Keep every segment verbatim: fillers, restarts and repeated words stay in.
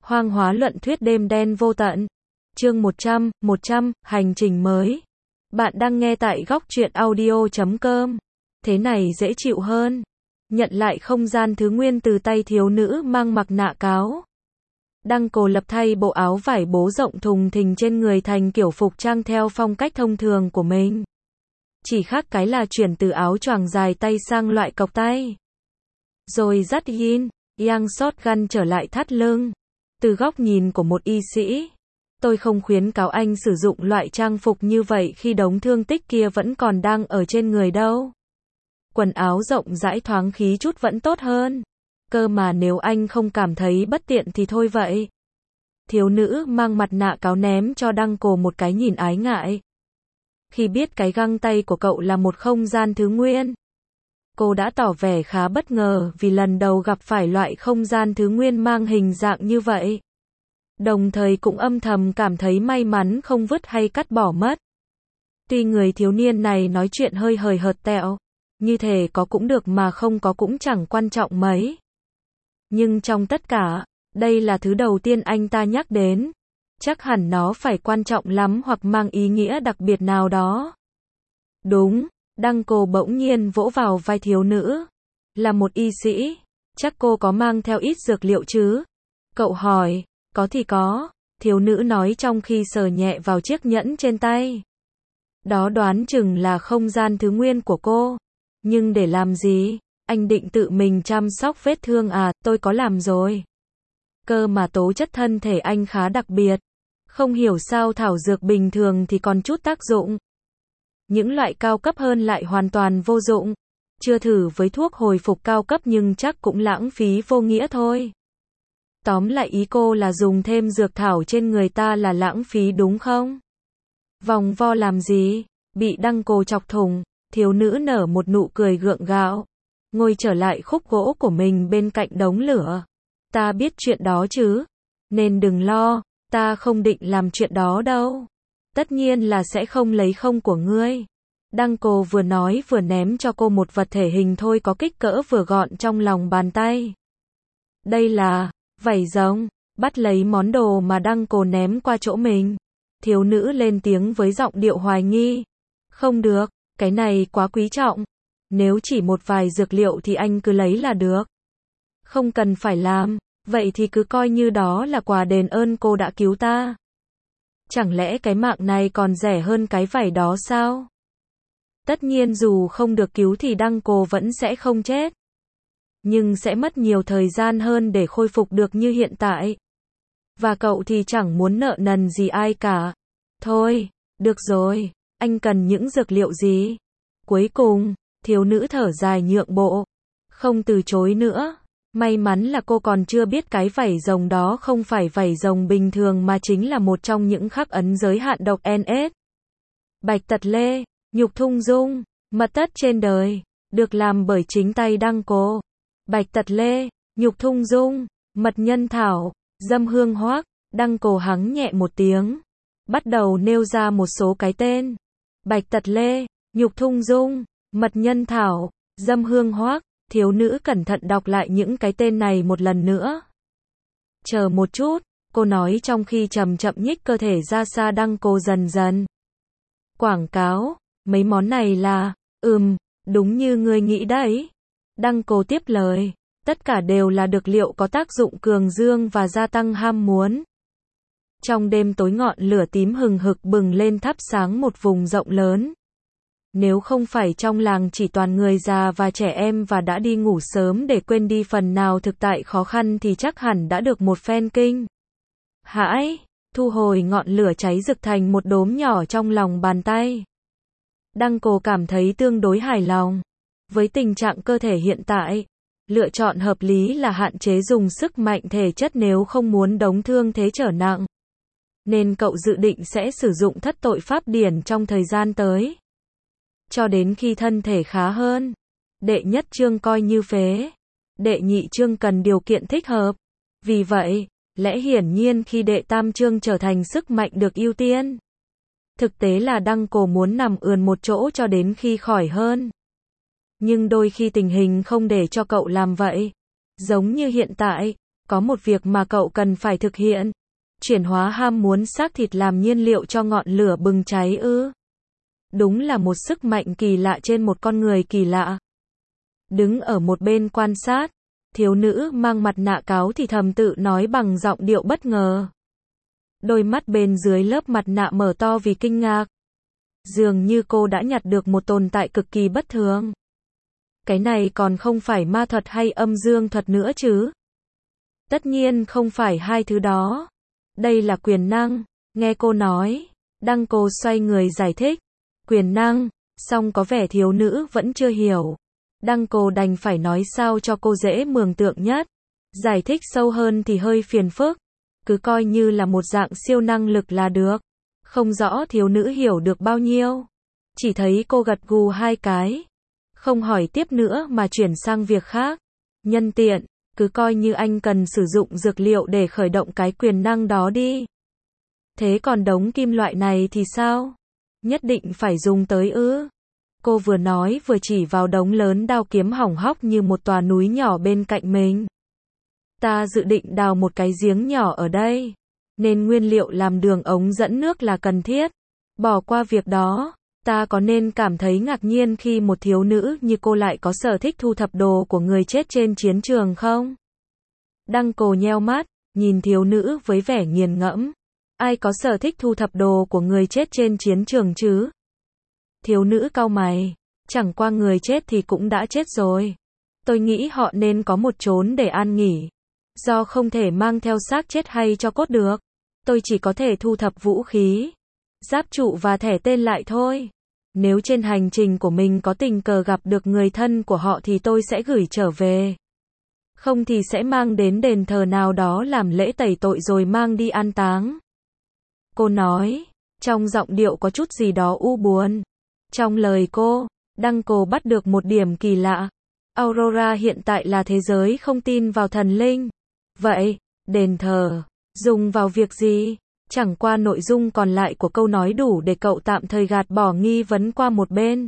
Hoang hóa luận thuyết đêm đen vô tận. Chương một trăm, một trăm, hành trình mới. Bạn đang nghe tại góc truyện audio chấm com. Thế này dễ chịu hơn. Nhận lại không gian thứ nguyên từ tay thiếu nữ mang mặt nạ cáo. Đăng Cổ lập thay bộ áo vải bố rộng thùng thình trên người thành kiểu phục trang theo phong cách thông thường của mình. Chỉ khác cái là chuyển từ áo choàng dài tay sang loại cộc tay. Rồi dắt yin, yang shotgun trở lại thắt lưng. Từ góc nhìn của một y sĩ, tôi không khuyến cáo anh sử dụng loại trang phục như vậy khi đống thương tích kia vẫn còn đang ở trên người đâu. Quần áo rộng rãi thoáng khí chút vẫn tốt hơn. Cơ mà nếu anh không cảm thấy bất tiện thì thôi vậy. Thiếu nữ mang mặt nạ cáo ném cho Đăng Cổ một cái nhìn ái ngại. Khi biết cái găng tay của cậu là một không gian thứ nguyên, cô đã tỏ vẻ khá bất ngờ vì lần đầu gặp phải loại không gian thứ nguyên mang hình dạng như vậy. Đồng thời cũng âm thầm cảm thấy may mắn không vứt hay cắt bỏ mất. Tuy người thiếu niên này nói chuyện hơi hời hợt tẹo, như thể có cũng được mà không có cũng chẳng quan trọng mấy. Nhưng trong tất cả, đây là thứ đầu tiên anh ta nhắc đến. Chắc hẳn nó phải quan trọng lắm hoặc mang ý nghĩa đặc biệt nào đó. Đúng, Đăng Cổ bỗng nhiên vỗ vào vai thiếu nữ. Là một y sĩ, chắc cô có mang theo ít dược liệu chứ? Cậu hỏi. Có thì có, thiếu nữ nói trong khi sờ nhẹ vào chiếc nhẫn trên tay. Đó đoán chừng là không gian thứ nguyên của cô. Nhưng để làm gì? Anh định tự mình chăm sóc vết thương à? Tôi có làm rồi. Cơ mà tố chất thân thể anh khá đặc biệt. Không hiểu sao thảo dược bình thường thì còn chút tác dụng. Những loại cao cấp hơn lại hoàn toàn vô dụng. Chưa thử với thuốc hồi phục cao cấp nhưng chắc cũng lãng phí vô nghĩa thôi. Tóm lại ý cô là dùng thêm dược thảo trên người ta là lãng phí đúng không? Vòng vo làm gì? Bị Đăng Cổ chọc thủng, thiếu nữ nở một nụ cười gượng gạo. Ngồi trở lại khúc gỗ của mình bên cạnh đống lửa. Ta biết chuyện đó chứ? Nên đừng lo, ta không định làm chuyện đó đâu. Tất nhiên là sẽ không lấy không của ngươi. Đăng Cổ vừa nói vừa ném cho cô một vật thể hình thôi có kích cỡ vừa gọn trong lòng bàn tay. Đây là vảy rồng. Bắt lấy món đồ mà Đăng Cổ ném qua chỗ mình. Thiếu nữ lên tiếng với giọng điệu hoài nghi. Không được, cái này quá quý trọng. Nếu chỉ một vài dược liệu thì anh cứ lấy là được. Không cần phải làm, vậy thì cứ coi như đó là quà đền ơn cô đã cứu ta. Chẳng lẽ cái mạng này còn rẻ hơn cái vảy đó sao? Tất nhiên dù không được cứu thì Đăng Cổ vẫn sẽ không chết. Nhưng sẽ mất nhiều thời gian hơn để khôi phục được như hiện tại. Và cậu thì chẳng muốn nợ nần gì ai cả. Thôi, được rồi, anh cần những dược liệu gì? Cuối cùng, thiếu nữ thở dài nhượng bộ. Không từ chối nữa. May mắn là cô còn chưa biết cái vảy rồng đó không phải vảy rồng bình thường mà chính là một trong những khắc ấn giới hạn độc en ét. Bạch tật lê, nhục thung dung, mật tất trên đời, được làm bởi chính tay Đăng Cổ. Bạch tật lê, nhục thung dung, mật nhân thảo, dâm hương hoác. Đăng Cổ hắng nhẹ một tiếng. Bắt đầu nêu ra một số cái tên. Bạch tật lê, nhục thung dung, mật nhân thảo, dâm hương hoác. Thiếu nữ cẩn thận đọc lại những cái tên này một lần nữa. Chờ một chút, cô nói trong khi chậm chậm nhích cơ thể ra xa. Đăng Cổ dần dần. Quảng cáo, mấy món này là, ừm, đúng như ngươi nghĩ đấy. Đăng Cổ tiếp lời, tất cả đều là dược liệu có tác dụng cường dương và gia tăng ham muốn. Trong đêm tối ngọn lửa tím hừng hực bừng lên thắp sáng một vùng rộng lớn. Nếu không phải trong làng chỉ toàn người già và trẻ em và đã đi ngủ sớm để quên đi phần nào thực tại khó khăn thì chắc hẳn đã được một phen kinh hãi, thu hồi ngọn lửa cháy rực thành một đốm nhỏ trong lòng bàn tay. Đăng Cổ cảm thấy tương đối hài lòng. Với tình trạng cơ thể hiện tại, lựa chọn hợp lý là hạn chế dùng sức mạnh thể chất nếu không muốn đống thương thế trở nặng. Nên cậu dự định sẽ sử dụng thất tội pháp điển trong thời gian tới. Cho đến khi thân thể khá hơn. Đệ nhất chương coi như phế. Đệ nhị chương cần điều kiện thích hợp. Vì vậy, lẽ hiển nhiên khi đệ tam chương trở thành sức mạnh được ưu tiên. Thực tế là Đăng Cổ muốn nằm ườn một chỗ cho đến khi khỏi hơn. Nhưng đôi khi tình hình không để cho cậu làm vậy. Giống như hiện tại, Có một việc mà cậu cần phải thực hiện. Chuyển hóa ham muốn xác thịt làm nhiên liệu cho ngọn lửa bừng cháy ư? Đúng là một sức mạnh kỳ lạ trên một con người kỳ lạ. Đứng ở một bên quan sát, thiếu nữ mang mặt nạ cáo thì thầm tự nói bằng giọng điệu bất ngờ. Đôi mắt bên dưới lớp mặt nạ mở to vì kinh ngạc. Dường như cô đã nhặt được một tồn tại cực kỳ bất thường. Cái này còn không phải ma thuật hay âm dương thuật nữa chứ? Tất nhiên không phải hai thứ đó. Đây là quyền năng. Nghe cô nói, Đăng Cô xoay người giải thích. Quyền năng, song có vẻ thiếu nữ vẫn chưa hiểu. Đăng Cô đành phải nói sao cho cô dễ mường tượng nhất. Giải thích sâu hơn thì hơi phiền phức. Cứ coi như là một dạng siêu năng lực là được. Không rõ thiếu nữ hiểu được bao nhiêu. Chỉ thấy cô gật gù hai cái. Không hỏi tiếp nữa mà chuyển sang việc khác. Nhân tiện, cứ coi như anh cần sử dụng dược liệu để khởi động cái quyền năng đó đi. Thế còn đống kim loại này thì sao? Nhất định phải dùng tới ư? Cô vừa nói vừa chỉ vào đống lớn đao kiếm hỏng hóc như một tòa núi nhỏ bên cạnh mình. Ta dự định đào một cái giếng nhỏ ở đây, nên nguyên liệu làm đường ống dẫn nước là cần thiết. Bỏ qua việc đó, ta có nên cảm thấy ngạc nhiên khi một thiếu nữ như cô lại có sở thích thu thập đồ của người chết trên chiến trường không? Đăng Cô nheo mắt, nhìn thiếu nữ với vẻ nghiền ngẫm. Ai có sở thích thu thập đồ của người chết trên chiến trường chứ? Thiếu nữ cau mày, chẳng qua người chết thì cũng đã chết rồi. Tôi nghĩ họ nên có một chốn để an nghỉ. Do không thể mang theo xác chết hay cho cốt được, tôi chỉ có thể thu thập vũ khí, giáp trụ và thẻ tên lại thôi. Nếu trên hành trình của mình có tình cờ gặp được người thân của họ thì tôi sẽ gửi trở về. Không thì sẽ mang đến đền thờ nào đó làm lễ tẩy tội rồi mang đi an táng. Cô nói, trong giọng điệu có chút gì đó u buồn. Trong lời cô, Đăng Cô bắt được một điểm kỳ lạ. Aurora hiện tại là thế giới không tin vào thần linh. Vậy, đền thờ, dùng vào việc gì? Chẳng qua nội dung còn lại của câu nói đủ để cậu tạm thời gạt bỏ nghi vấn qua một bên.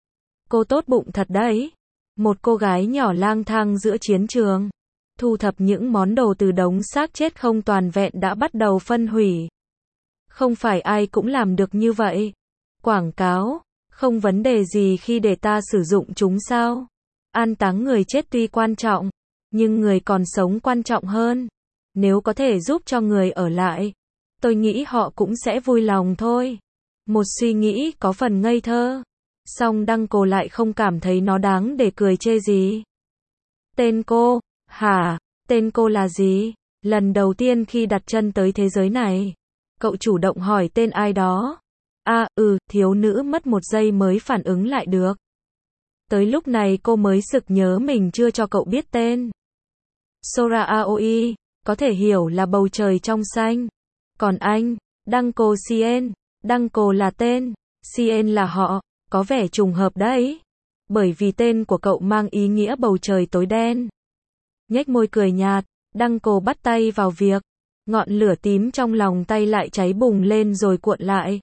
Cô tốt bụng thật đấy. Một cô gái nhỏ lang thang giữa chiến trường, thu thập những món đồ từ đống xác chết không toàn vẹn đã bắt đầu phân hủy. Không phải ai cũng làm được như vậy. Quảng cáo, không vấn đề gì khi để ta sử dụng chúng sao? An táng người chết tuy quan trọng, nhưng người còn sống quan trọng hơn. Nếu có thể giúp cho người ở lại, tôi nghĩ họ cũng sẽ vui lòng thôi. Một suy nghĩ có phần ngây thơ. Song Đăng Cô lại không cảm thấy nó đáng để cười chê gì. Tên cô? Hả? Tên cô là gì? Lần đầu tiên khi đặt chân tới thế giới này, cậu chủ động hỏi tên ai đó. À, ừ, thiếu nữ mất một giây mới phản ứng lại được. Tới lúc này cô mới sực nhớ mình chưa cho cậu biết tên. Sora Aoi, có thể hiểu là bầu trời trong xanh. Còn anh, Đăng Cô Cien, Đăng Cô là tên, Cien là họ, có vẻ trùng hợp đấy. Bởi vì tên của cậu mang ý nghĩa bầu trời tối đen. Nhếch môi cười nhạt, Đăng Cô bắt tay vào việc. Ngọn lửa tím trong lòng tay lại cháy bùng lên rồi cuộn lại.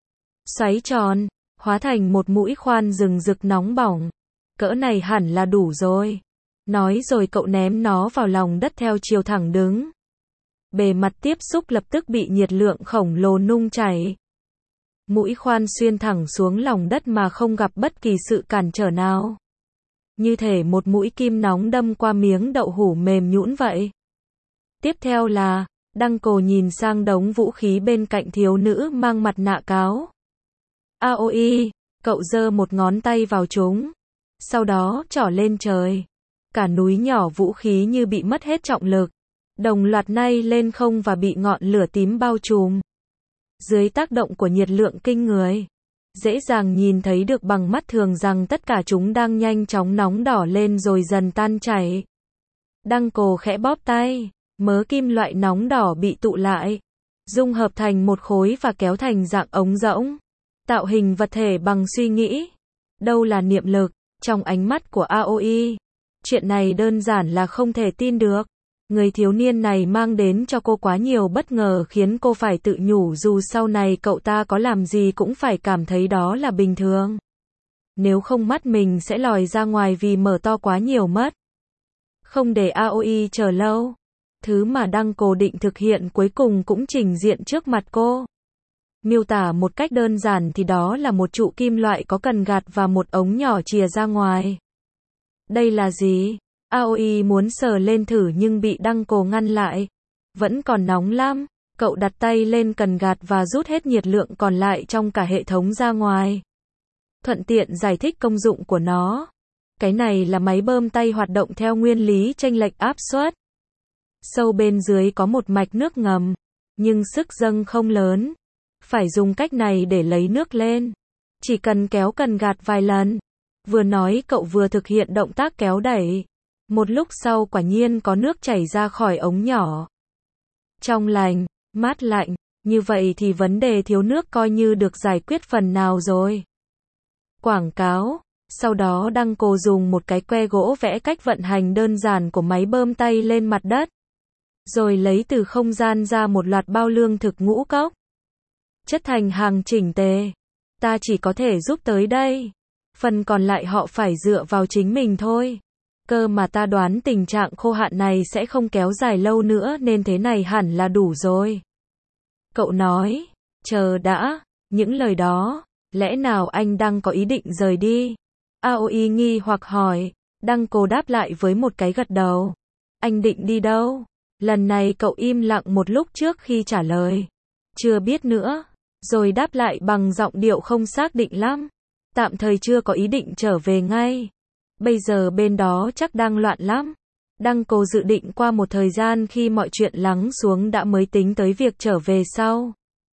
Xoáy tròn, hóa thành một mũi khoan rừng rực nóng bỏng. Cỡ này hẳn là đủ rồi. Nói rồi cậu ném nó vào lòng đất theo chiều thẳng đứng. Bề mặt tiếp xúc lập tức bị nhiệt lượng khổng lồ nung chảy. Mũi khoan xuyên thẳng xuống lòng đất mà không gặp bất kỳ sự cản trở nào. Như thể một mũi kim nóng đâm qua miếng đậu hũ mềm nhũn vậy. Tiếp theo là, Đăng Cô nhìn sang đống vũ khí bên cạnh thiếu nữ mang mặt nạ cáo. Aoi, cậu giơ một ngón tay vào chúng. Sau đó trỏ lên trời. Cả núi nhỏ vũ khí như bị mất hết trọng lực. Đồng loạt nay lên không và bị ngọn lửa tím bao trùm. Dưới tác động của nhiệt lượng kinh người, dễ dàng nhìn thấy được bằng mắt thường rằng tất cả chúng đang nhanh chóng nóng đỏ lên rồi dần tan chảy. Đăng Cô khẽ bóp tay, mớ kim loại nóng đỏ bị tụ lại, dung hợp thành một khối và kéo thành dạng ống rỗng, tạo hình vật thể bằng suy nghĩ. Đâu là niệm lực? Trong ánh mắt của Aoi, chuyện này đơn giản là không thể tin được. Người thiếu niên này mang đến cho cô quá nhiều bất ngờ khiến cô phải tự nhủ dù sau này cậu ta có làm gì cũng phải cảm thấy đó là bình thường. Nếu không mắt mình sẽ lòi ra ngoài vì mở to quá nhiều mất. Không để Aoi chờ lâu. Thứ mà Đăng Cô định thực hiện cuối cùng cũng trình diện trước mặt cô. Miêu tả một cách đơn giản thì đó là một trụ kim loại có cần gạt và một ống nhỏ chìa ra ngoài. Đây là gì? Aoi muốn sờ lên thử nhưng bị Đăng Cô ngăn lại. Vẫn còn nóng lắm. Cậu đặt tay lên cần gạt và rút hết nhiệt lượng còn lại trong cả hệ thống ra ngoài. Thuận tiện giải thích công dụng của nó. Cái này là máy bơm tay hoạt động theo nguyên lý chênh lệch áp suất. Sâu bên dưới có một mạch nước ngầm, nhưng sức dâng không lớn. Phải dùng cách này để lấy nước lên. Chỉ cần kéo cần gạt vài lần. Vừa nói cậu vừa thực hiện động tác kéo đẩy. Một lúc sau quả nhiên có nước chảy ra khỏi ống nhỏ. Trong lành, mát lạnh, như vậy thì vấn đề thiếu nước coi như được giải quyết phần nào rồi. Quảng cáo. Sau đó Đăng Cô dùng một cái que gỗ vẽ cách vận hành đơn giản của máy bơm tay lên mặt đất. Rồi lấy từ không gian ra một loạt bao lương thực ngũ cốc. Chất thành hàng chỉnh tề. Ta chỉ có thể giúp tới đây. Phần còn lại họ phải dựa vào chính mình thôi. Cơ mà ta đoán tình trạng khô hạn này sẽ không kéo dài lâu nữa nên thế này hẳn là đủ rồi. Cậu nói, chờ đã, những lời đó, lẽ nào anh đang có ý định rời đi? Aoi nghi hoặc hỏi, Đăng Cô đáp lại với một cái gật đầu. Anh định đi đâu? Lần này cậu im lặng một lúc trước khi trả lời. Chưa biết nữa, rồi đáp lại bằng giọng điệu không xác định lắm. Tạm thời chưa có ý định trở về ngay. Bây giờ bên đó chắc đang loạn lắm. Đăng Cô dự định qua một thời gian khi mọi chuyện lắng xuống đã mới tính tới việc trở về sau.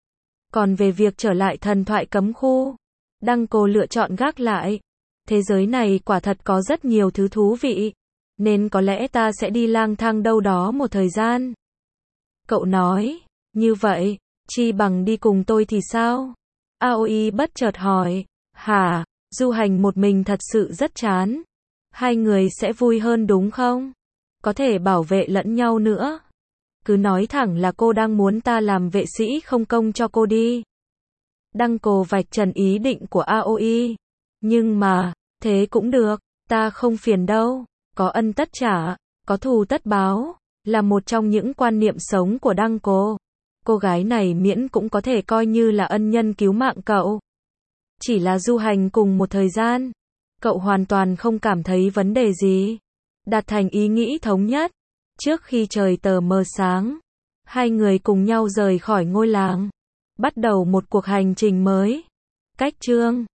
Còn về việc trở lại thần thoại cấm khu, Đăng Cô lựa chọn gác lại. Thế giới này quả thật có rất nhiều thứ thú vị, nên có lẽ ta sẽ đi lang thang đâu đó một thời gian. Cậu nói, như vậy, chi bằng đi cùng tôi thì sao? Aoi bất chợt hỏi, hả, du hành một mình thật sự rất chán. Hai người sẽ vui hơn đúng không? Có thể bảo vệ lẫn nhau nữa. Cứ nói thẳng là cô đang muốn ta làm vệ sĩ không công cho cô đi. Đăng Cô vạch trần ý định của Aoi. Nhưng mà, thế cũng được, ta không phiền đâu. Có ân tất trả, có thù tất báo, là một trong những quan niệm sống của Đăng Cô. Cô gái này miễn cũng có thể coi như là ân nhân cứu mạng cậu. Chỉ là du hành cùng một thời gian, cậu hoàn toàn không cảm thấy vấn đề gì. Đạt thành ý nghĩ thống nhất. Trước khi trời tờ mờ sáng, hai người cùng nhau rời khỏi ngôi làng. Bắt đầu một cuộc hành trình mới. Cách chương